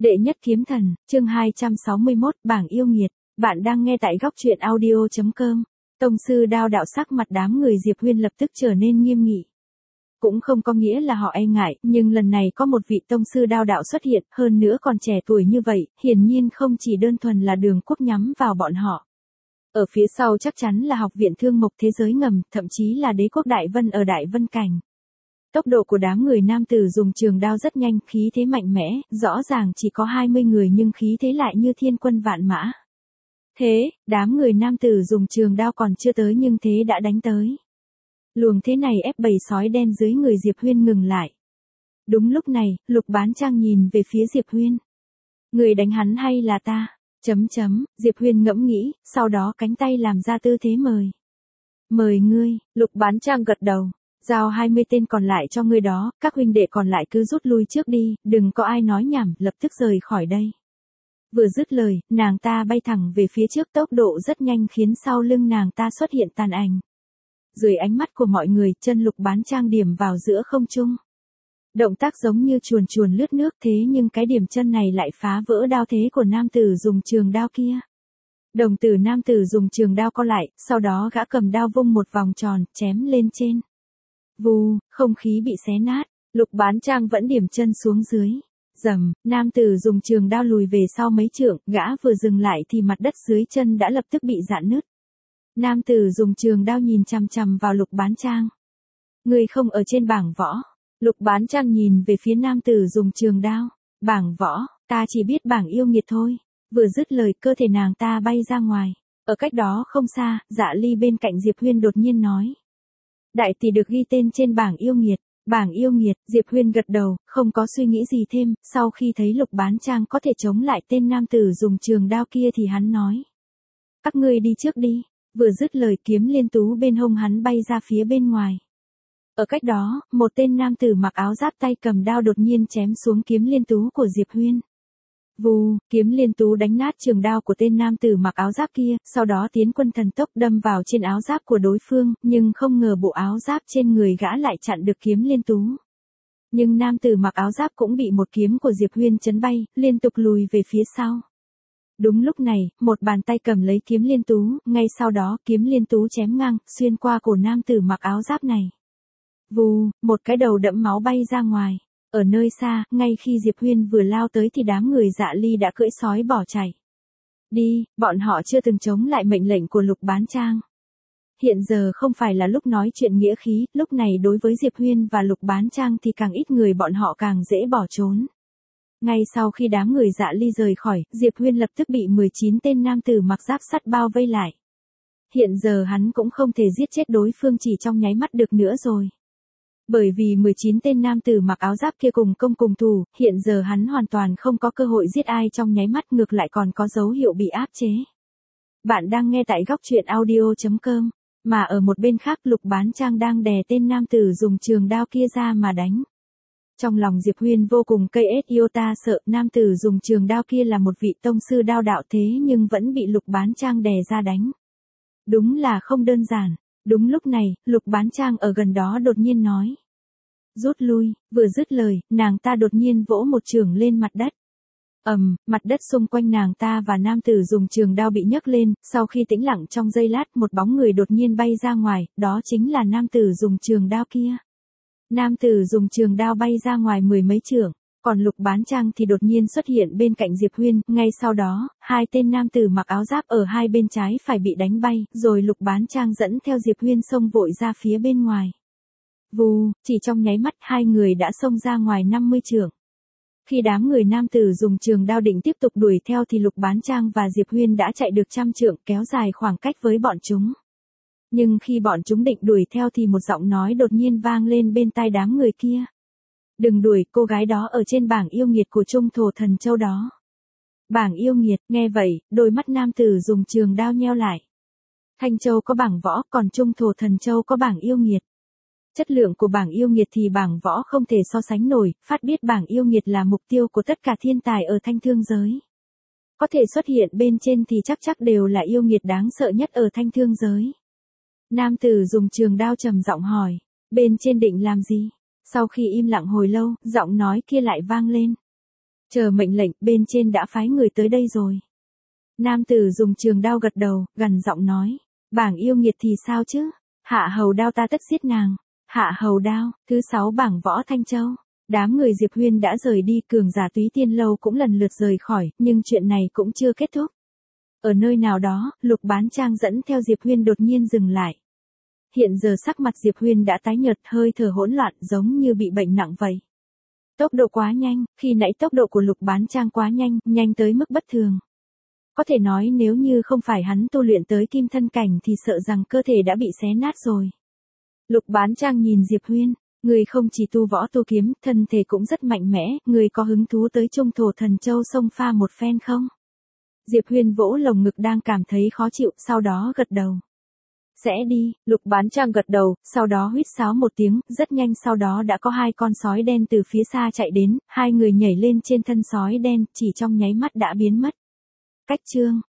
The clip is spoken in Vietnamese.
Đệ nhất kiếm thần, chương 261, bảng yêu nghiệt. Bạn đang nghe tại góc truyện audio.com. Tông sư đao đạo sắc mặt đám người Diệp Huyên lập tức trở nên nghiêm nghị. Cũng không có nghĩa là họ e ngại, nhưng lần này có một vị tông sư đao đạo xuất hiện, hơn nữa còn trẻ tuổi như vậy, hiển nhiên không chỉ đơn thuần là Đường Quốc nhắm vào bọn họ. Ở phía sau chắc chắn là học viện Thương Mộc Thế Giới Ngầm, thậm chí là đế quốc Đại Vân ở Đại Vân Cảnh. Tốc độ của đám người nam tử dùng trường đao rất nhanh, khí thế mạnh mẽ, rõ ràng chỉ có 20 người nhưng khí thế lại như thiên quân vạn mã. Thế, đám người nam tử dùng trường đao còn chưa tới nhưng thế đã đánh tới. Luồng thế này ép bầy sói đen dưới người Diệp Huyên ngừng lại. Đúng lúc này, Lục Bán Trang nhìn về phía Diệp Huyên. Người đánh hắn hay là ta? Diệp Huyên ngẫm nghĩ, sau đó cánh tay làm ra tư thế mời. Mời ngươi, Lục Bán Trang gật đầu. Giao 20 tên còn lại cho ngươi đó, các huynh đệ còn lại cứ rút lui trước đi, đừng có ai nói nhảm, lập tức rời khỏi đây. Vừa dứt lời, nàng ta bay thẳng về phía trước, tốc độ rất nhanh khiến sau lưng nàng ta xuất hiện tàn ảnh. Dưới ánh mắt của mọi người, chân Lục Bán Trang điểm vào giữa không trung. Động tác giống như chuồn chuồn lướt nước, thế nhưng cái điểm chân này lại phá vỡ đao thế của nam tử dùng trường đao kia. Đồng tử nam tử dùng trường đao co lại, sau đó gã cầm đao vung một vòng tròn, chém lên trên. Vù, không khí bị xé nát, Lục Bán Trang vẫn điểm chân xuống dưới. Rầm, nam tử dùng trường đao lùi về sau mấy trượng, gã vừa dừng lại thì mặt đất dưới chân đã lập tức bị rạn nứt. Nam tử dùng trường đao nhìn chằm chằm vào Lục Bán Trang. Người không ở trên bảng võ. Lục Bán Trang nhìn về phía nam tử dùng trường đao. Bảng võ, ta chỉ biết bảng yêu nghiệt thôi. Vừa dứt lời, cơ thể nàng ta bay ra ngoài. Ở cách đó không xa, Dạ Ly bên cạnh Diệp Huyên đột nhiên nói. Đại tỷ được ghi tên trên bảng yêu nghiệt. Bảng yêu nghiệt, Diệp Huyên gật đầu, không có suy nghĩ gì thêm, sau khi thấy Lục Bán Trang có thể chống lại tên nam tử dùng trường đao kia thì hắn nói. Các ngươi đi trước đi. Vừa dứt lời, kiếm liên tú bên hông hắn bay ra phía bên ngoài. Ở cách đó, một tên nam tử mặc áo giáp tay cầm đao đột nhiên chém xuống kiếm liên tú của Diệp Huyên. Vù, kiếm liên tú đánh nát trường đao của tên nam tử mặc áo giáp kia, sau đó tiến quân thần tốc đâm vào trên áo giáp của đối phương, nhưng không ngờ bộ áo giáp trên người gã lại chặn được kiếm liên tú. Nhưng nam tử mặc áo giáp cũng bị một kiếm của Diệp Huyên chấn bay, liên tục lùi về phía sau. Đúng lúc này, một bàn tay cầm lấy kiếm liên tú, ngay sau đó kiếm liên tú chém ngang, xuyên qua cổ nam tử mặc áo giáp này. Vù, một cái đầu đẫm máu bay ra ngoài. Ở nơi xa, ngay khi Diệp Huyên vừa lao tới thì đám người Dạ Ly đã cưỡi sói bỏ chạy. Đi, bọn họ chưa từng chống lại mệnh lệnh của Lục Bán Trang. Hiện giờ không phải là lúc nói chuyện nghĩa khí, lúc này đối với Diệp Huyên và Lục Bán Trang thì càng ít người bọn họ càng dễ bỏ trốn. Ngay sau khi đám người Dạ Ly rời khỏi, Diệp Huyên lập tức bị 19 tên nam tử mặc giáp sắt bao vây lại. Hiện giờ hắn cũng không thể giết chết đối phương chỉ trong nháy mắt được nữa rồi. Bởi vì 19 tên nam tử mặc áo giáp kia cùng công cùng thủ, hiện giờ hắn hoàn toàn không có cơ hội giết ai trong nháy mắt, ngược lại còn có dấu hiệu bị áp chế. Bạn đang nghe tại góc truyện audio.com, mà ở một bên khác Lục Bán Trang đang đè tên nam tử dùng trường đao kia ra mà đánh. Trong lòng Diệp Huyên vô cùng cây iota sợ, nam tử dùng trường đao kia là một vị tông sư đao đạo thế nhưng vẫn bị Lục Bán Trang đè ra đánh. Đúng là không đơn giản. Đúng lúc này, Lục Bán Trang ở gần đó đột nhiên nói. Rút lui, vừa dứt lời, nàng ta đột nhiên vỗ một chưởng lên mặt đất. Mặt đất xung quanh nàng ta và nam tử dùng trường đao bị nhấc lên, sau khi tĩnh lặng trong giây lát một bóng người đột nhiên bay ra ngoài, đó chính là nam tử dùng trường đao kia. Nam tử dùng trường đao bay ra ngoài mười mấy chưởng, còn Lục Bán Trang thì đột nhiên xuất hiện bên cạnh Diệp Huyên, ngay sau đó, hai tên nam tử mặc áo giáp ở hai bên trái phải bị đánh bay, rồi Lục Bán Trang dẫn theo Diệp Huyên xông vội ra phía bên ngoài. Vù, chỉ trong nháy mắt hai người đã xông ra ngoài 50 chưởng. Khi đám người nam tử dùng trường đao định tiếp tục đuổi theo thì Lục Bán Trang và Diệp Huyên đã chạy được 100 trượng, kéo dài khoảng cách với bọn chúng. Nhưng khi bọn chúng định đuổi theo thì một giọng nói đột nhiên vang lên bên tai đám người kia. Đừng đuổi, cô gái đó ở trên bảng yêu nghiệt của Trung Thổ Thần Châu đó. Bảng yêu nghiệt, nghe vậy, đôi mắt nam tử dùng trường đao nheo lại. Thanh Châu có bảng võ, còn Trung Thổ Thần Châu có bảng yêu nghiệt. Chất lượng của bảng yêu nghiệt thì bảng võ không thể so sánh nổi, phát biết bảng yêu nghiệt là mục tiêu của tất cả thiên tài ở Thanh Thương giới. Có thể xuất hiện bên trên thì chắc đều là yêu nghiệt đáng sợ nhất ở Thanh Thương giới. Nam tử dùng trường đao trầm giọng hỏi, bên trên định làm gì? Sau khi im lặng hồi lâu, giọng nói kia lại vang lên. Chờ mệnh lệnh, bên trên đã phái người tới đây rồi. Nam tử dùng trường đao gật đầu, gằn giọng nói. Bảng yêu nghiệt thì sao chứ? Hạ hầu đao ta tất giết nàng. Hạ hầu đao, thứ 6 bảng võ Thanh Châu. Đám người Diệp Huyên đã rời đi, cường giả Túy Tiên Lâu cũng lần lượt rời khỏi, nhưng chuyện này cũng chưa kết thúc. Ở nơi nào đó, Lục Bán Trang dẫn theo Diệp Huyên đột nhiên dừng lại. Hiện giờ sắc mặt Diệp Huyên đã tái nhợt, hơi thở hỗn loạn giống như bị bệnh nặng vậy. Tốc độ quá nhanh, khi nãy tốc độ của Lục Bán Trang quá nhanh, nhanh tới mức bất thường. Có thể nói nếu như không phải hắn tu luyện tới kim thân cảnh thì sợ rằng cơ thể đã bị xé nát rồi. Lục Bán Trang nhìn Diệp Huyên, người không chỉ tu võ tu kiếm, thân thể cũng rất mạnh mẽ, người có hứng thú tới Trung Thổ Thần Châu xông pha một phen không? Diệp Huyên vỗ lồng ngực đang cảm thấy khó chịu, sau đó gật đầu. Sẽ đi, Lục Bán Trang gật đầu, sau đó huýt sáo một tiếng, rất nhanh sau đó đã có 2 con sói đen từ phía xa chạy đến, 2 người nhảy lên trên thân sói đen, chỉ trong nháy mắt đã biến mất. Cách chương